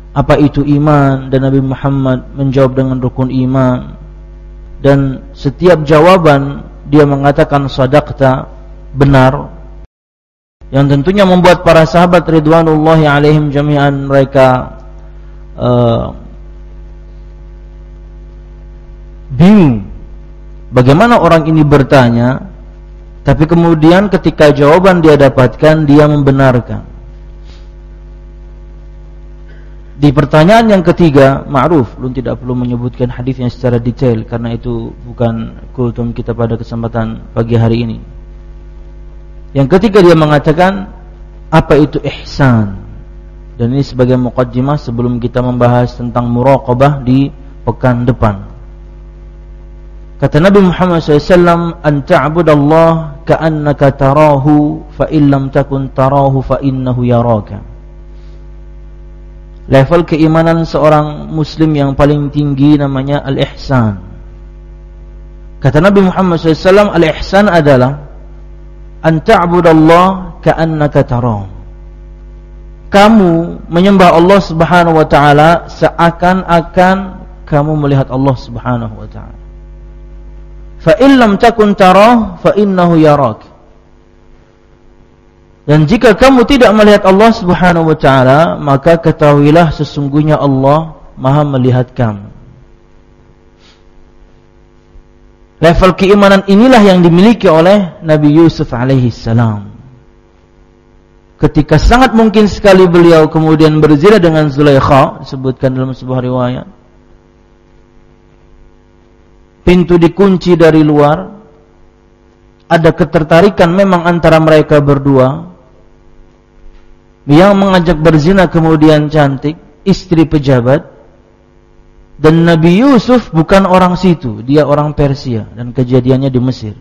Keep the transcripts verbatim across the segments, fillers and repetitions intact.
apa itu iman, dan Nabi Muhammad menjawab dengan rukun iman, dan setiap jawaban dia mengatakan sadaqta, benar, yang tentunya membuat para sahabat ridwanullahi alaihim jami'an mereka uh, bingung bagaimana orang ini bertanya, tapi kemudian ketika jawaban dia dapatkan, dia membenarkan. Di pertanyaan yang ketiga, ma'ruf, belum tidak perlu menyebutkan hadisnya secara detail karena itu bukan kultum kita pada kesempatan pagi hari ini. Yang ketiga dia mengatakan, apa itu ihsan? Dan ini sebagai muqaddimah sebelum kita membahas tentang muraqabah di pekan depan. Kata Nabi Muhammad shallallahu alaihi wasallam, an ta'budallah ka'annaka tarahu fa in lam takun tarahu fa innahu yaraka. Level keimanan seorang muslim yang paling tinggi namanya al-ihsan. Kata Nabi Muhammad shallallahu alaihi wasallam, al-ihsan adalah an ta'budallah ka'annaka tarahu. Kamu menyembah Allah Subhanahu wa taala seakan-akan kamu melihat Allah Subhanahu wa taala. Fa in lam takun tarahu fa innahu yarak. Dan jika kamu tidak melihat Allah Subhanahu wa taala, maka ketahuilah sesungguhnya Allah Maha melihat kamu. Level keimanan inilah yang dimiliki oleh Nabi Yusuf alaihi salam. Ketika sangat mungkin sekali beliau kemudian berzina dengan Zulaikha, disebutkan dalam sebuah riwayat. Pintu dikunci dari luar. Ada ketertarikan memang antara mereka berdua. Yang mengajak berzina kemudian cantik, istri pejabat. Dan Nabi Yusuf bukan orang situ, dia orang Persia dan kejadiannya di Mesir.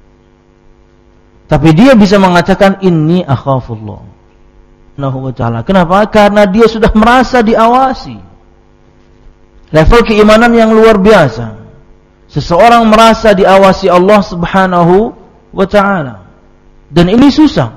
Tapi dia bisa mengatakan inni akhafullah. Kenapa? Karena dia sudah merasa diawasi. Level keimanan yang luar biasa. Seseorang merasa diawasi Allah Subhanahu wa taala. Dan ini susah.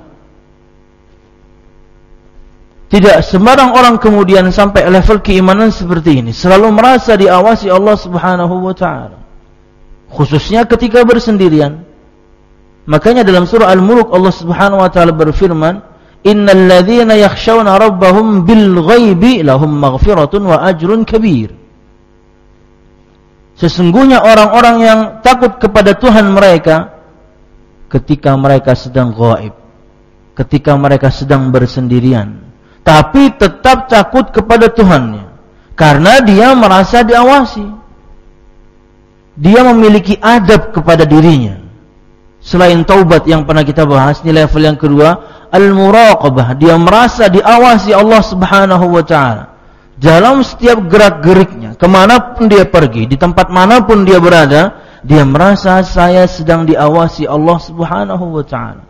Tidak sembarang orang kemudian sampai level keimanan seperti ini, selalu merasa diawasi Allah Subhanahu wa taala. Khususnya ketika bersendirian. Makanya dalam surah Al-Mulk Allah Subhanahu wa taala berfirman, "Innal ladzina yakhshawna rabbahum bil ghaibi lahum maghfiratun wa ajrun kabir." Sesungguhnya orang-orang yang takut kepada Tuhan mereka ketika mereka sedang ghaib, ketika mereka sedang bersendirian, tapi tetap takut kepada Tuhannya karena dia merasa diawasi. Dia memiliki adab kepada dirinya. Selain taubat yang pernah kita bahas, ini level yang kedua, al-muraqabah. Dia merasa diawasi Allah Subhanahu wa taala dalam setiap gerak-geriknya, kemanapun dia pergi, di tempat manapun dia berada, dia merasa saya sedang diawasi Allah Subhanahu wa taala.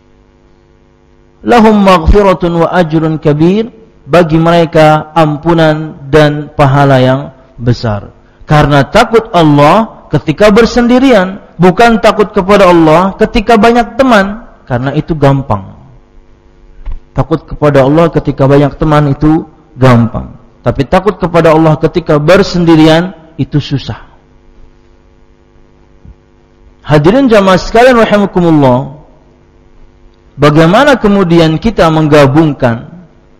Lahum maghfiratun wa ajrun kabir, bagi mereka ampunan dan pahala yang besar. Karena takut Allah ketika bersendirian, bukan takut kepada Allah ketika banyak teman, karena itu gampang. Takut kepada Allah ketika banyak teman itu gampang. Tapi takut kepada Allah ketika bersendirian itu susah. Hadirin jamaah sekalian rahimakumullah, bagaimana kemudian kita menggabungkan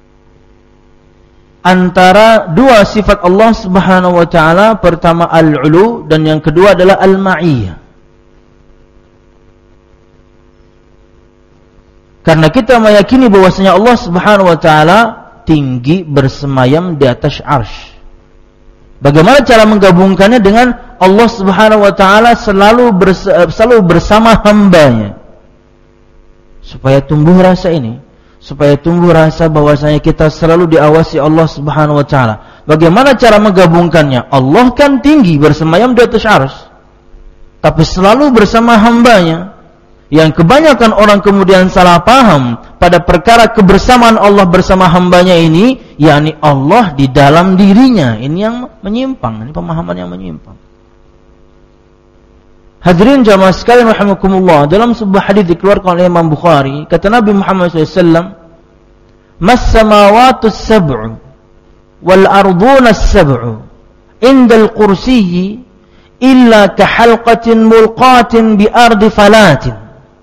antara dua sifat Allah Subhanahu wa taala, pertama al-ulu dan yang kedua adalah al-ma'iyah. Karena kita meyakini bahwasanya Allah Subhanahu wa taala tinggi bersemayam di atas arsy. Bagaimana cara menggabungkannya dengan Allah Subhanahu wa taala selalu bers- selalu bersama hambanya? Supaya tumbuh rasa ini, supaya tumbuh rasa bahwasanya kita selalu diawasi Allah Subhanahu wa taala. Bagaimana cara menggabungkannya? Allah kan tinggi bersemayam di atas arsy, tapi selalu bersama hambanya. Yang kebanyakan orang kemudian salah paham pada perkara kebersamaan Allah bersama hambanya ini, yakni Allah di dalam dirinya. Ini yang menyimpang, ini pemahaman yang menyimpang. Hadirin jamaah sekalian rahimakumullah, dalam sebuah hadis dikeluarkan oleh Imam Bukhari, kata Nabi Muhammad shallallahu alaihi wasallam, "Mas samawatu sab'u wal arduna as-sab'u indal kursiyyi illa kahalqatin mulqatin bi ardi falatin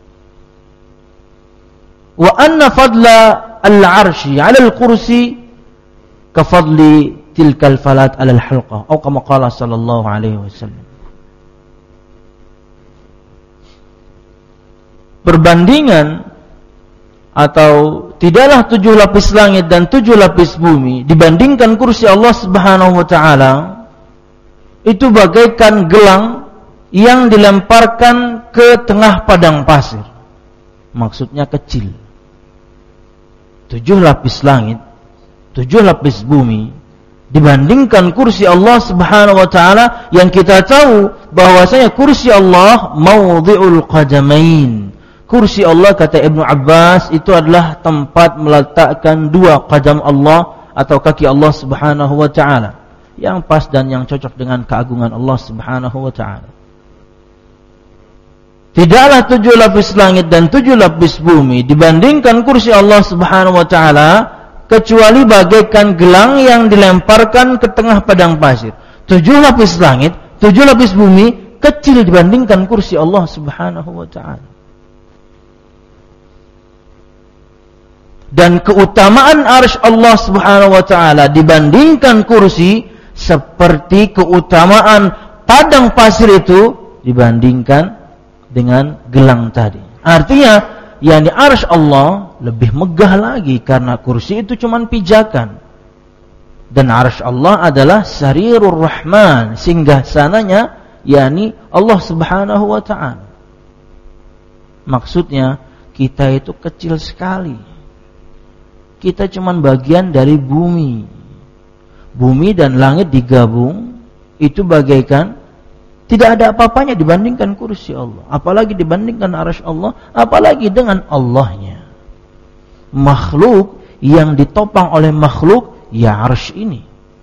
wa anna fadla al-'arsy 'ala al-kursi ka fadli tilkal falat 'ala al-halqah atau kama qala sallallahu alaihi wasallam. Perbandingan atau tidaklah tujuh lapis langit dan tujuh lapis bumi dibandingkan kursi Allah Subhanahu wa taala itu bagaikan gelang yang dilemparkan ke tengah padang pasir. Maksudnya kecil. Tujuh lapis langit, tujuh lapis bumi dibandingkan kursi Allah Subhanahu wa taala yang kita tahu bahwasanya kursi Allah maudhi'ul qadamain. Kursi Allah kata Ibnu Abbas itu adalah tempat meletakkan dua qadam Allah atau kaki Allah Subhanahu wa taala yang pas dan yang cocok dengan keagungan Allah Subhanahu wa taala. Tidaklah tujuh lapis langit dan tujuh lapis bumi dibandingkan kursi Allah Subhanahu wa taala kecuali bagaikan gelang yang dilemparkan ke tengah padang pasir. Tujuh lapis langit, tujuh lapis bumi kecil dibandingkan kursi Allah Subhanahu wa taala. Dan keutamaan arsy Allah Subhanahu wa taala dibandingkan kursi seperti keutamaan padang pasir itu dibandingkan dengan gelang tadi. Artinya, yakni arsy Allah lebih megah lagi karena kursi itu cuma pijakan. Dan arsy Allah adalah sarirur rahman, singgah sananya yakni Allah Subhanahu wa taala. Maksudnya kita itu kecil sekali. Kita cuma bagian dari bumi. Bumi dan langit digabung itu bagaikan tidak ada apa-apanya dibandingkan kursi Allah, apalagi dibandingkan arsy Allah, apalagi dengan Allahnya. Makhluk yang ditopang oleh makhluk ya arsy ini.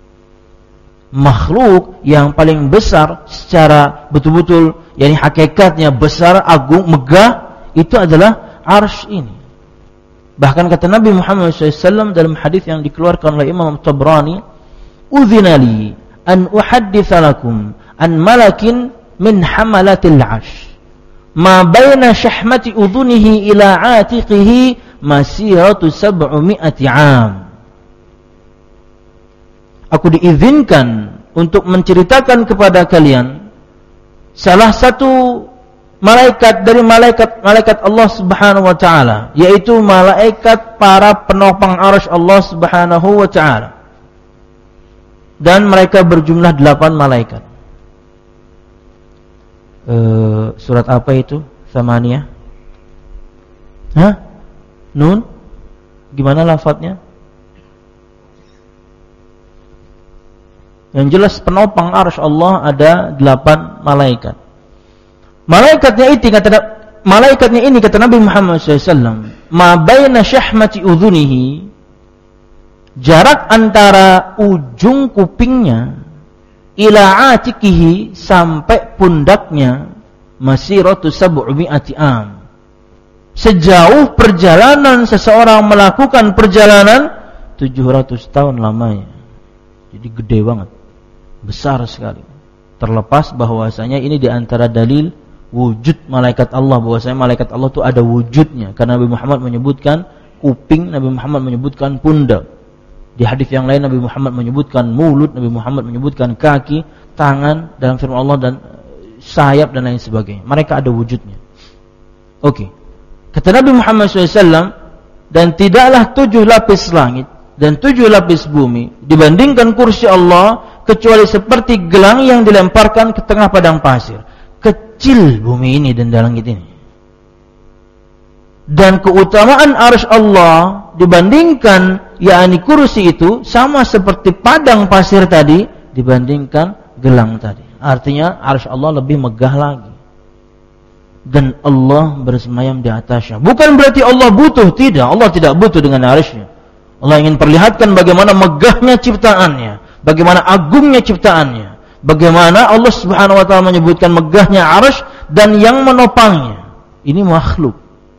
Makhluk yang paling besar secara betul-betul yakni hakikatnya besar, agung, megah itu adalah arsy ini. Bahkan kata Nabi Muhammad shallallahu alaihi wasallam dalam hadis yang dikeluarkan oleh Imam Tabrani, "Udhina li an uhadditsa lakum an malakin min hamalatil 'arsy ma baina syahmati udhunihi ila 'atiqihi masiratu sab'umi'ati 'am." Aku diizinkan untuk menceritakan kepada kalian salah satu malaikat dari malaikat-malaikat Allah Subhanahu wa taala, yaitu malaikat para penopang arsy Allah Subhanahu wa taala. Dan mereka berjumlah delapan malaikat. E, surat apa itu? Tsamaniyah. Hah? Nun? Gimana lafadznya? Yang jelas penopang arsy Allah ada delapan malaikat. Malaikatnya ini kata malaikatnya ini kata Nabi Muhammad shallallahu alaihi wasallam, ma baina syahmati udhunihi, jarak antara ujung kupingnya ila atikihi sampai pundaknya masiratu sab'umi'ati am. Sejauh perjalanan seseorang melakukan perjalanan tujuh ratus tahun lamanya. Jadi gede banget. Besar sekali. Terlepas bahwasanya ini di antara dalil wujud malaikat Allah, bahwasanya malaikat Allah itu ada wujudnya. Karena Nabi Muhammad menyebutkan kuping, Nabi Muhammad menyebutkan pundak. Di hadis yang lain Nabi Muhammad menyebutkan mulut, Nabi Muhammad menyebutkan kaki, tangan dalam firman Allah dan sayap dan lain sebagainya. Mereka ada wujudnya. Oke. Okay. Kata Nabi Muhammad shallallahu alaihi wasallam, dan tidaklah tujuh lapis langit dan tujuh lapis bumi dibandingkan kursi Allah kecuali seperti gelang yang dilemparkan ke tengah padang pasir. Kecil bumi ini dan langit ini. Dan keutamaan arsy Allah dibandingkan yakni kursi itu sama seperti padang pasir tadi dibandingkan gelang tadi. Artinya arsy Allah lebih megah lagi. Dan Allah bersemayam di atasnya. Bukan berarti Allah butuh, tidak. Allah tidak butuh dengan arsy-Nya. Allah ingin perlihatkan bagaimana megahnya ciptaannya, bagaimana agungnya ciptaannya. Bagaimana Allah Subhanahu wa taala menyebutkan megahnya arsy dan yang menopangnya. Ini makhluk.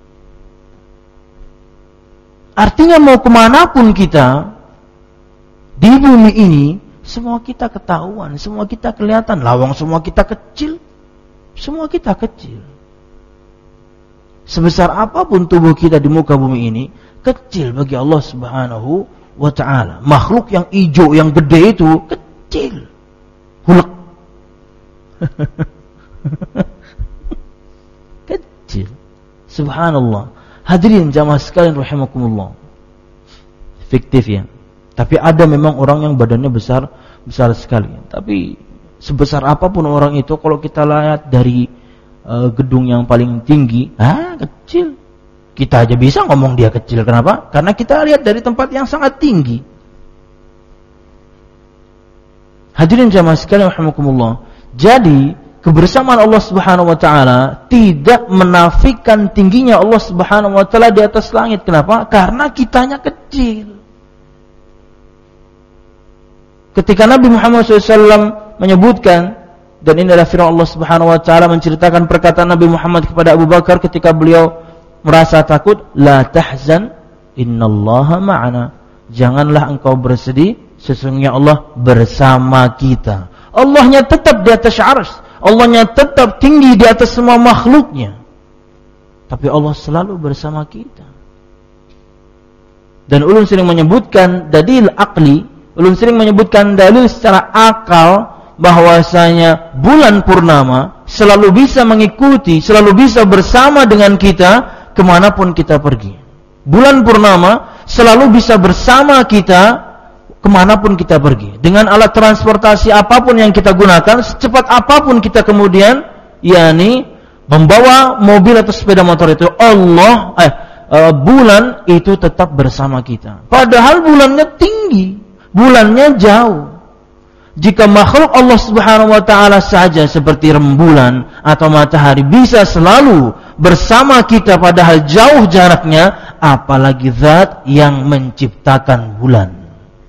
Artinya mau kemanapun kita, Di bumi ini semua kita ketahuan, semua kita kelihatan, lawang semua kita kecil. Semua kita kecil. Sebesar apapun tubuh kita di muka bumi ini, kecil bagi Allah Subhanahu wa ta'ala. Makhluk yang hijau, yang gede itu kecil. Hulek. Kecil. Subhanallah. Hadirin jamaah sekalian rahimakumullah. Fiktif ya. Tapi ada memang orang yang badannya besar, besar sekali. Tapi sebesar apapun orang itu, kalau kita lihat dari uh, gedung yang paling tinggi, ah kecil. Kita aja bisa ngomong dia kecil. Kenapa? Karena kita lihat dari tempat yang sangat tinggi. Hadirin jamaah sekalian rahimakumullah. Jadi kebersamaan Allah Subhanahu wa taala tidak menafikan tingginya Allah Subhanahu wa taala di atas langit. Kenapa? Karena kitanya kecil. Ketika Nabi Muhammad shallallahu alaihi wasallam menyebutkan, dan ini adalah firman Allah Subhanahu wa taala menceritakan perkataan Nabi Muhammad kepada Abu Bakar ketika beliau merasa takut, la tahzan innallaha ma'ana. Janganlah engkau bersedih, sesungguhnya Allah bersama kita. Allahnya tetap di atas arsy, Allahnya tetap tinggi di atas semua makhluknya. Tapi Allah selalu bersama kita. Dan ulun sering menyebutkan dalil aqli, ulun sering menyebutkan dalil secara akal bahwasanya bulan purnama selalu bisa mengikuti, selalu bisa bersama dengan kita kemanapun kita pergi. Bulan purnama selalu bisa bersama kita kemanapun kita pergi. Dengan alat transportasi apapun yang kita gunakan, secepat apapun kita kemudian, yakni membawa mobil atau sepeda motor itu, Allah, eh, eh, bulan itu tetap bersama kita. Padahal bulannya tinggi, bulannya jauh. Jika makhluk Allah Subhanahu wa taala saja seperti rembulan atau matahari bisa selalu bersama kita padahal jauh jaraknya, apalagi zat yang menciptakan bulan.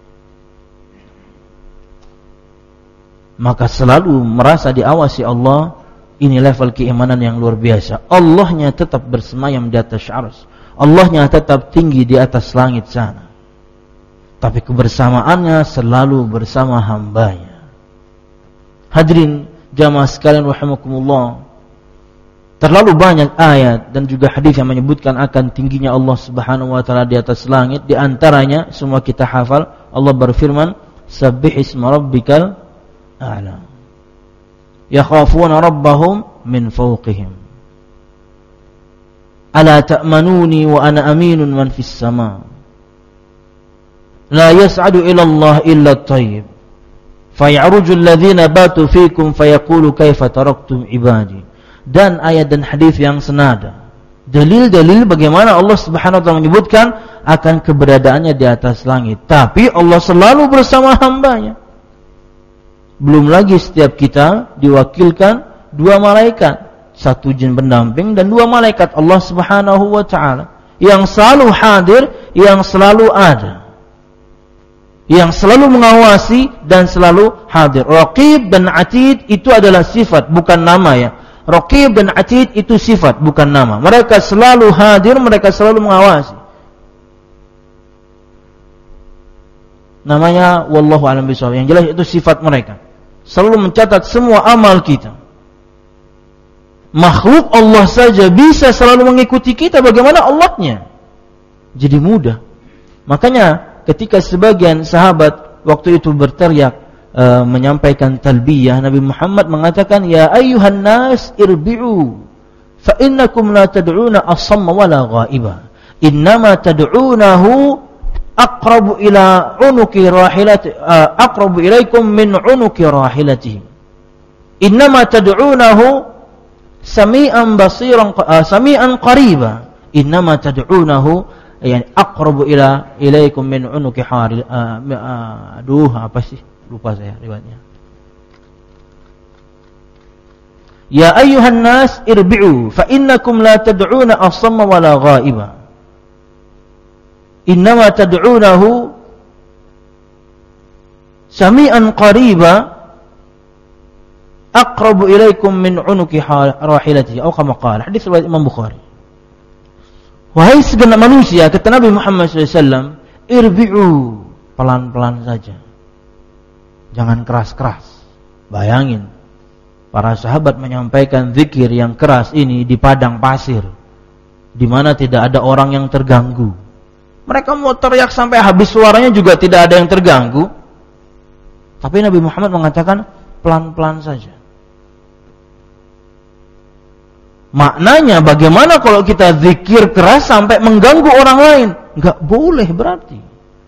Maka selalu merasa diawasi Allah, ini level keimanan yang luar biasa. Allahnya tetap bersemayam di atas arsy, Allahnya tetap tinggi di atas langit sana. Tapi kebersamaannya selalu bersama hambanya. Hadirin jamaah sekalian rahimakumullah, terlalu banyak ayat dan juga hadis yang menyebutkan akan tingginya Allah Subhanahu wa taala di atas langit. Di antaranya semua kita hafal, Allah berfirman, "Sabbih isma rabbikal a'la. Yakhafuna rabbahum min fawqihim. Ala ta'manuni wa ana aminun man fis sama'. La yas'adu ila Allah illa at-tayyib. Fay'aruju alladhina batu fikum fayaqulu kaifa taraktum ibadi." Dan ayat dan hadis yang senada. Dalil-dalil bagaimana Allah Subhanahu wa taala menyebutkan akan keberadaannya di atas langit. Tapi Allah selalu bersama hambanya. Belum lagi setiap kita diwakilkan dua malaikat, satu jin pendamping dan dua malaikat Allah Subhanahu wa taala yang selalu hadir, yang selalu ada, yang selalu mengawasi dan selalu hadir. Raqib dan Atid itu adalah sifat, bukan nama ya. Raqib dan Atid itu sifat, bukan nama. Mereka selalu hadir, mereka selalu mengawasi. Namanya wallahu a'lam bishawab. Yang jelas itu sifat mereka. Selalu mencatat semua amal kita. Makhluk Allah saja bisa selalu mengikuti kita, bagaimana Allahnya? Jadi mudah. Makanya ketika sebagian sahabat waktu itu berteriak uh, menyampaikan talbiyah, Nabi Muhammad mengatakan, "Ya ayyuhan nas irbi'u fa innakum la tad'una asamma wala ghaiba. Innama tad'unahu aqrabu ila unuki rahilati uh, aqrabu ilaikum min unuki rahilatihim. Innama tad'unahu sami'an basiran uh, sami'an qariba. Innama tad'unahu yani aqrabu ila ilaikum min unuki haril uh, uh, aduh apa sih lupa saya riwayatnya. Ya ayyuhan nas irbi'u fa innakum la tad'una asamma wala ghaiba. Innama tad'unahu sami'an qariba aqrabu ilaikum min unuki rahilatihi atau kama qala. Hadis riwayat Imam Bukhari. Wahai segenap manusia, kata Nabi Muhammad shallallahu alaihi wasallam, irbi'u, pelan-pelan saja. Jangan keras-keras. Bayangin, para sahabat menyampaikan zikir yang keras ini di padang pasir, di mana tidak ada orang yang terganggu. Mereka mau teriak sampai habis suaranya juga tidak ada yang terganggu. Tapi Nabi Muhammad mengatakan pelan-pelan saja. Maknanya bagaimana kalau kita zikir keras sampai mengganggu orang lain? Enggak boleh berarti.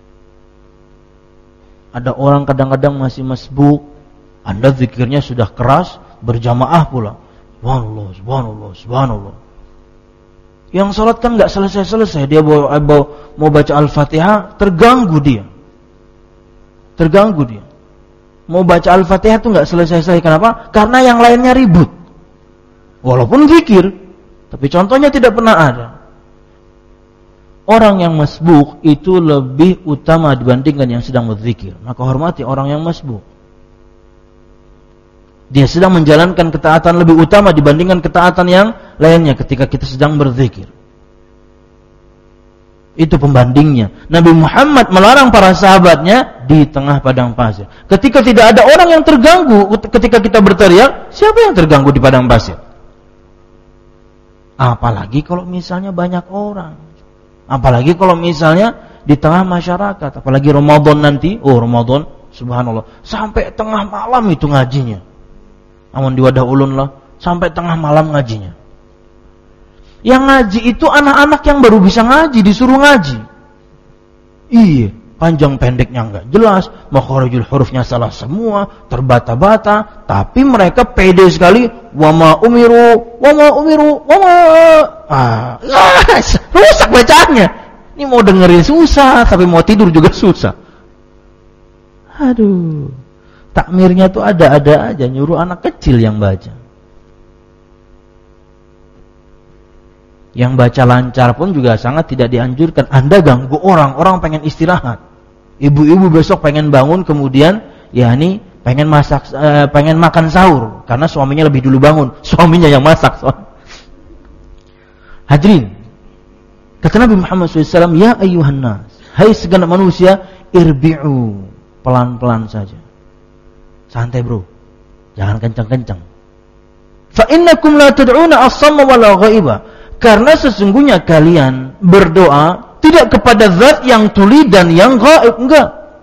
Ada orang kadang-kadang masih masbuk, Anda zikirnya sudah keras, berjamaah pula. Subhanallah, subhanallah, subhanallah. Yang sholat kan enggak selesai-selesai, dia mau, mau baca Al-Fatihah, terganggu dia. Terganggu dia. Mau baca Al-Fatihah itu enggak selesai-selesai. Kenapa? Karena yang lainnya ribut. Walaupun zikir, tapi contohnya tidak pernah ada. Orang yang masbuk itu lebih utama dibandingkan yang sedang berzikir. Maka hormati orang yang masbuk. Dia sedang menjalankan ketaatan lebih utama dibandingkan ketaatan yang lainnya ketika kita sedang berzikir. Itu pembandingnya. Nabi Muhammad melarang para sahabatnya di tengah padang pasir. Ketika tidak ada orang yang terganggu ketika kita berteriak, siapa yang terganggu di padang pasir? Apalagi kalau misalnya banyak orang. Apalagi kalau misalnya di tengah masyarakat. Apalagi Ramadan nanti. Oh Ramadan, subhanallah. Sampai tengah malam itu ngajinya. Namun di Wadah Ulun lah. Sampai tengah malam ngajinya. Yang ngaji itu anak-anak yang baru bisa ngaji. Disuruh ngaji. Iya. Panjang pendeknya enggak jelas. Makharijul hurufnya salah semua. Terbata-bata. Tapi mereka pede sekali. Wama umiru. Wama umiru. Wama. Ah, yes, rusak bacaannya. Ini mau dengerin susah. Tapi mau tidur juga susah. Aduh. Takmirnya tuh ada-ada aja. Nyuruh anak kecil yang baca. Yang baca lancar pun juga sangat tidak dianjurkan. Anda ganggu orang. Orang pengen istirahat. Ibu-ibu besok pengen bangun kemudian ya ini pengen masak, eh, pengen makan sahur karena suaminya lebih dulu bangun, suaminya yang masak. So. Hadirin, kata Nabi Muhammad shallallahu alaihi wasallam, ya ayyuhan nas, hai segenap manusia, irbi'u, pelan-pelan saja, santai bro, jangan kencang-kencang. Fa innakum la tad'una as-samma wala ghaiba, karena sesungguhnya kalian berdoa tidak kepada zat yang tuli dan yang gaib, enggak.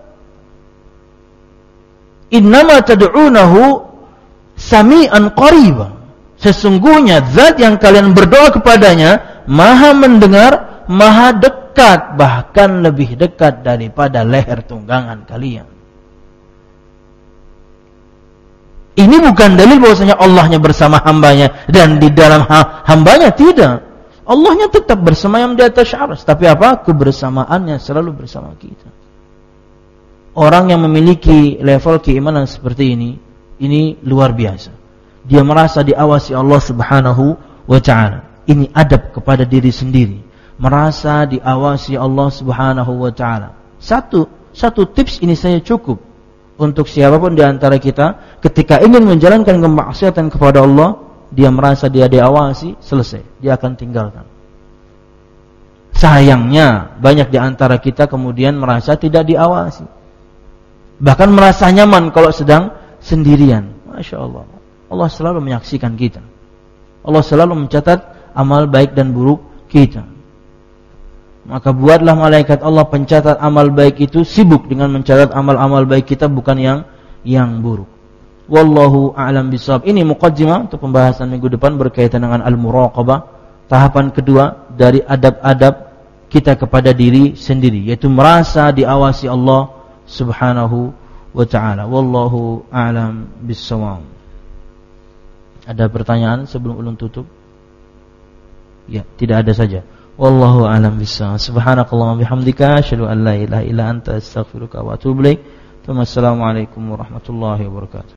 Innama tad'unahu sami'an qariba. Sesungguhnya zat yang kalian berdoa kepadanya maha mendengar, maha dekat, bahkan lebih dekat daripada leher tunggangan kalian. Ini bukan dalil bahwasanya Allahnya bersama hambanya dan di dalam hambanya, tidak. Allahnya tetap bersemayam di atas arsy, tapi apa? Kebersamaannya selalu bersama kita. Orang yang memiliki level keimanan seperti ini, ini luar biasa. Dia merasa diawasi Allah Subhanahu wa taala. Ini adab kepada diri sendiri. Merasa diawasi Allah Subhanahu wa taala. Satu, satu tips ini saya cukup untuk siapapun di antara kita ketika ingin menjalankan kemaksiatan kepada Allah. Dia merasa dia diawasi, selesai, dia akan tinggalkan. Sayangnya banyak di antara kita kemudian merasa tidak diawasi, bahkan merasa nyaman kalau sedang sendirian. Masya Allah, Allah selalu menyaksikan kita, Allah selalu mencatat amal baik dan buruk kita. Maka buatlah malaikat Allah pencatat amal baik itu sibuk dengan mencatat amal-amal baik kita, bukan yang yang buruk. Wallahu a'lam bishawab. Ini muqaddimah untuk pembahasan minggu depan berkaitan dengan al-muraqabah, tahapan kedua dari adab-adab kita kepada diri sendiri, yaitu merasa diawasi Allah Subhanahu wa ta'ala. Wallahu a'lam bishawab. Ada pertanyaan sebelum ulun tutup? Ya, tidak ada saja. Wallahu a'lam bishawab. Subhanakallahumma bihamdika asyhadu an la ilaha illa anta astaghfiruka wa atubu ilaik. Wassalamualaikum warahmatullahi wabarakatuh.